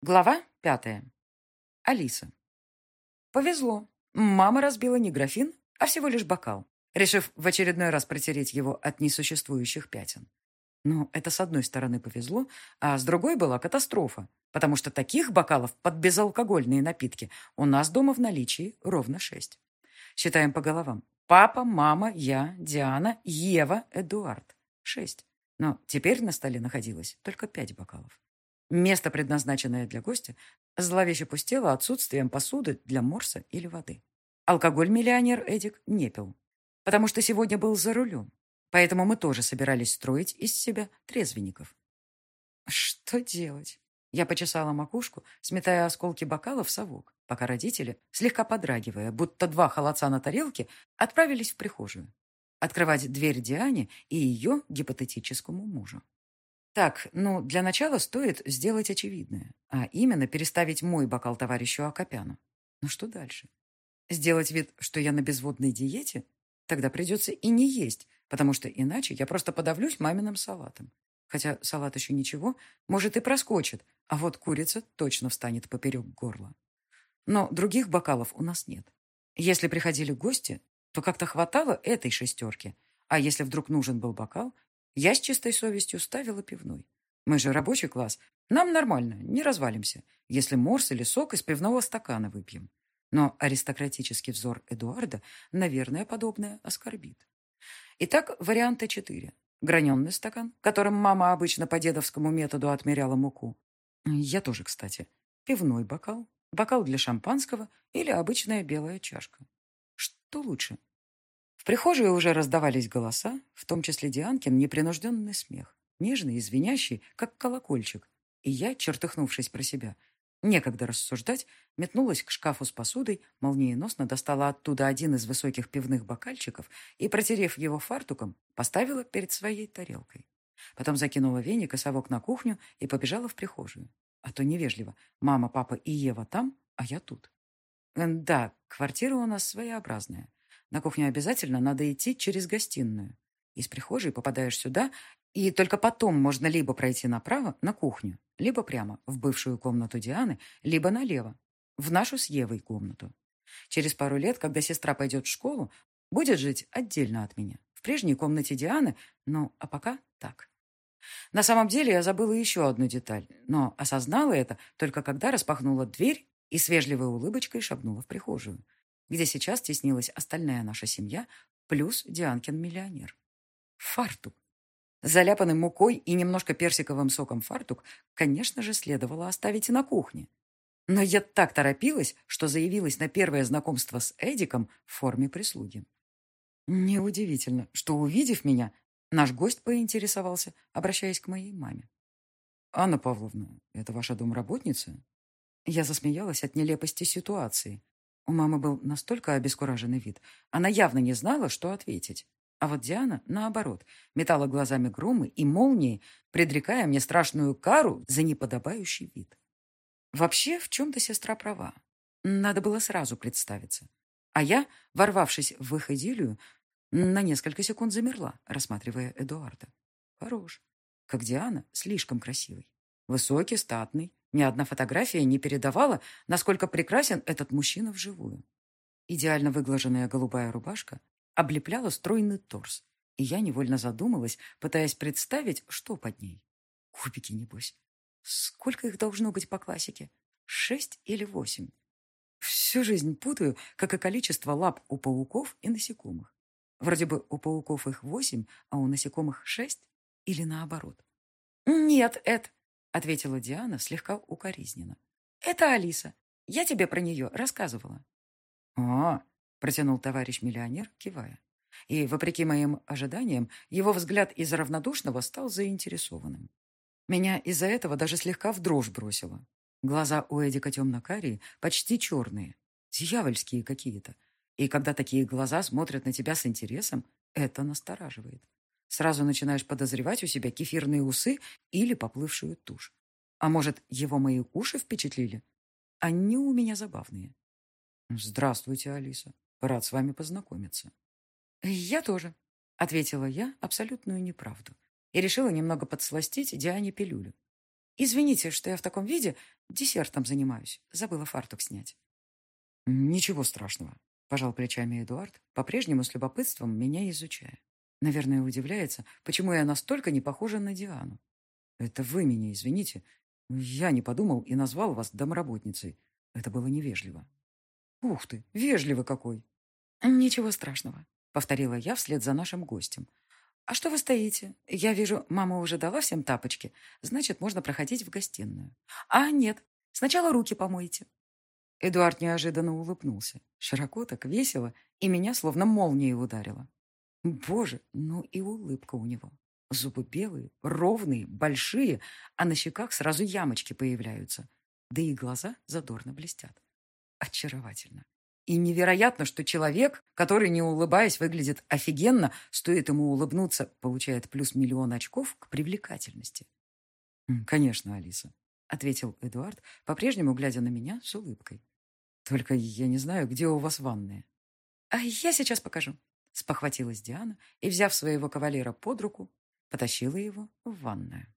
Глава 5. Алиса. Повезло. Мама разбила не графин, а всего лишь бокал, решив в очередной раз протереть его от несуществующих пятен. Но это с одной стороны повезло, а с другой была катастрофа, потому что таких бокалов под безалкогольные напитки у нас дома в наличии ровно 6. Считаем по головам. Папа, мама, я, Диана, Ева, Эдуард. 6. Но теперь на столе находилось только 5 бокалов. Место, предназначенное для гостя, зловеще пустело отсутствием посуды для морса или воды. Алкоголь миллионер Эдик не пил, потому что сегодня был за рулем. Поэтому мы тоже собирались строить из себя трезвенников. Что делать? Я почесала макушку, сметая осколки бокала в совок, пока родители, слегка подрагивая, будто два холодца на тарелке, отправились в прихожую. Открывать дверь Диане и ее гипотетическому мужу. Так, ну, для начала стоит сделать очевидное, а именно переставить мой бокал товарищу Акопяну. Ну что дальше? Сделать вид, что я на безводной диете? Тогда придется и не есть, потому что иначе я просто подавлюсь маминым салатом. Хотя салат еще ничего, может и проскочит, а вот курица точно встанет поперек горла. Но других бокалов у нас нет. Если приходили гости, то как-то хватало этой шестерки, а если вдруг нужен был бокал, я с чистой совестью ставила пивной. Мы же рабочий класс. Нам нормально, не развалимся, если морс или сок из пивного стакана выпьем. Но аристократический взор Эдуарда, наверное, подобное оскорбит. Итак, варианты 4. Граненый стакан, которым мама обычно по дедовскому методу отмеряла муку. Я тоже, кстати. Пивной бокал, бокал для шампанского или обычная белая чашка. Что лучше? В прихожей уже раздавались голоса, в том числе Дианкин непринужденный смех, нежный и звенящий, как колокольчик. И я, чертыхнувшись про себя, некогда рассуждать, метнулась к шкафу с посудой, молниеносно достала оттуда один из высоких пивных бокальчиков и, протерев его фартуком, поставила перед своей тарелкой. Потом закинула веник и совок на кухню и побежала в прихожую. А то невежливо. Мама, папа и Ева там, а я тут. Да, квартира у нас своеобразная. На кухню обязательно надо идти через гостиную. Из прихожей попадаешь сюда, и только потом можно либо пройти направо, на кухню, либо прямо в бывшую комнату Дианы, либо налево, в нашу с Евой комнату. Через пару лет, когда сестра пойдет в школу, будет жить отдельно от меня, в прежней комнате Дианы, ну, а пока так. На самом деле я забыла еще одну деталь, но осознала это только когда распахнула дверь и с вежливой улыбочкой шагнула в прихожую, где сейчас теснилась остальная наша семья, плюс Дианкин-миллионер. Фартук. Заляпанный мукой и немножко персиковым соком фартук, конечно же, следовало оставить и на кухне. Но я так торопилась, что заявилась на первое знакомство с Эдиком в форме прислуги. Неудивительно, что, увидев меня, наш гость поинтересовался, обращаясь к моей маме. «Анна Павловна, это ваша домработница?» Я засмеялась от нелепости ситуации. У мамы был настолько обескураженный вид. Она явно не знала, что ответить. А вот Диана, наоборот, метала глазами громы и молнии, предрекая мне страшную кару за неподобающий вид. Вообще, в чем-то сестра права. Надо было сразу представиться. А я, ворвавшись в их идиллию, на несколько секунд замерла, рассматривая Эдуарда. Хорош. Как Диана, слишком красивый. Высокий, статный. Ни одна фотография не передавала, насколько прекрасен этот мужчина вживую. Идеально выглаженная голубая рубашка облепляла стройный торс, и я невольно задумалась, пытаясь представить, что под ней. Кубики, небось. Сколько их должно быть по классике? 6 или 8? Всю жизнь путаю, как и количество лап у пауков и насекомых. Вроде бы у пауков их 8, а у насекомых 6? Или наоборот? «Нет, Эд», — ответила Диана слегка укоризненно. «Это Алиса. Я тебе про нее рассказывала». «А, — протянул товарищ миллионер, кивая. И, вопреки моим ожиданиям, его взгляд из равнодушного стал заинтересованным. Меня из-за этого даже слегка в дрожь бросило. Глаза у Эдика темно-карие, почти черные, дьявольские какие-то. И когда такие глаза смотрят на тебя с интересом, это настораживает. Сразу начинаешь подозревать у себя кефирные усы или поплывшую тушь. А может, его мои уши впечатлили? Они у меня забавные. «Здравствуйте, Алиса. Рад с вами познакомиться». «Я тоже», — ответила я абсолютную неправду и решила немного подсластить Диане пилюлю. Извините, что я в таком виде десертом занимаюсь. Забыла фартук снять. Ничего страшного, пожал плечами Эдуард, по-прежнему с любопытством меня изучая. Наверное, удивляется, почему я настолько не похожа на Диану. Это вы меня извините. Я не подумал и назвал вас домработницей. Это было невежливо. Ух ты, вежливый какой. Ничего страшного, повторила я вслед за нашим гостем. А что вы стоите? Я вижу, мама уже дала всем тапочки, значит, можно проходить в гостиную. А нет, сначала руки помойте. Эдуард неожиданно улыбнулся. Широко так весело, и меня словно молнией ударило. Боже, ну и улыбка у него. Зубы белые, ровные, большие, а на щеках сразу ямочки появляются. Да и глаза задорно блестят. Очаровательно. И невероятно, что человек, который, не улыбаясь, выглядит офигенно, стоит ему улыбнуться, получает плюс 1 000 000 очков к привлекательности. «Конечно, Алиса», — ответил Эдуард, по-прежнему глядя на меня с улыбкой. «Только я не знаю, где у вас ванная». «А я сейчас покажу», — спохватилась Диана и, взяв своего кавалера под руку, потащила его в ванную.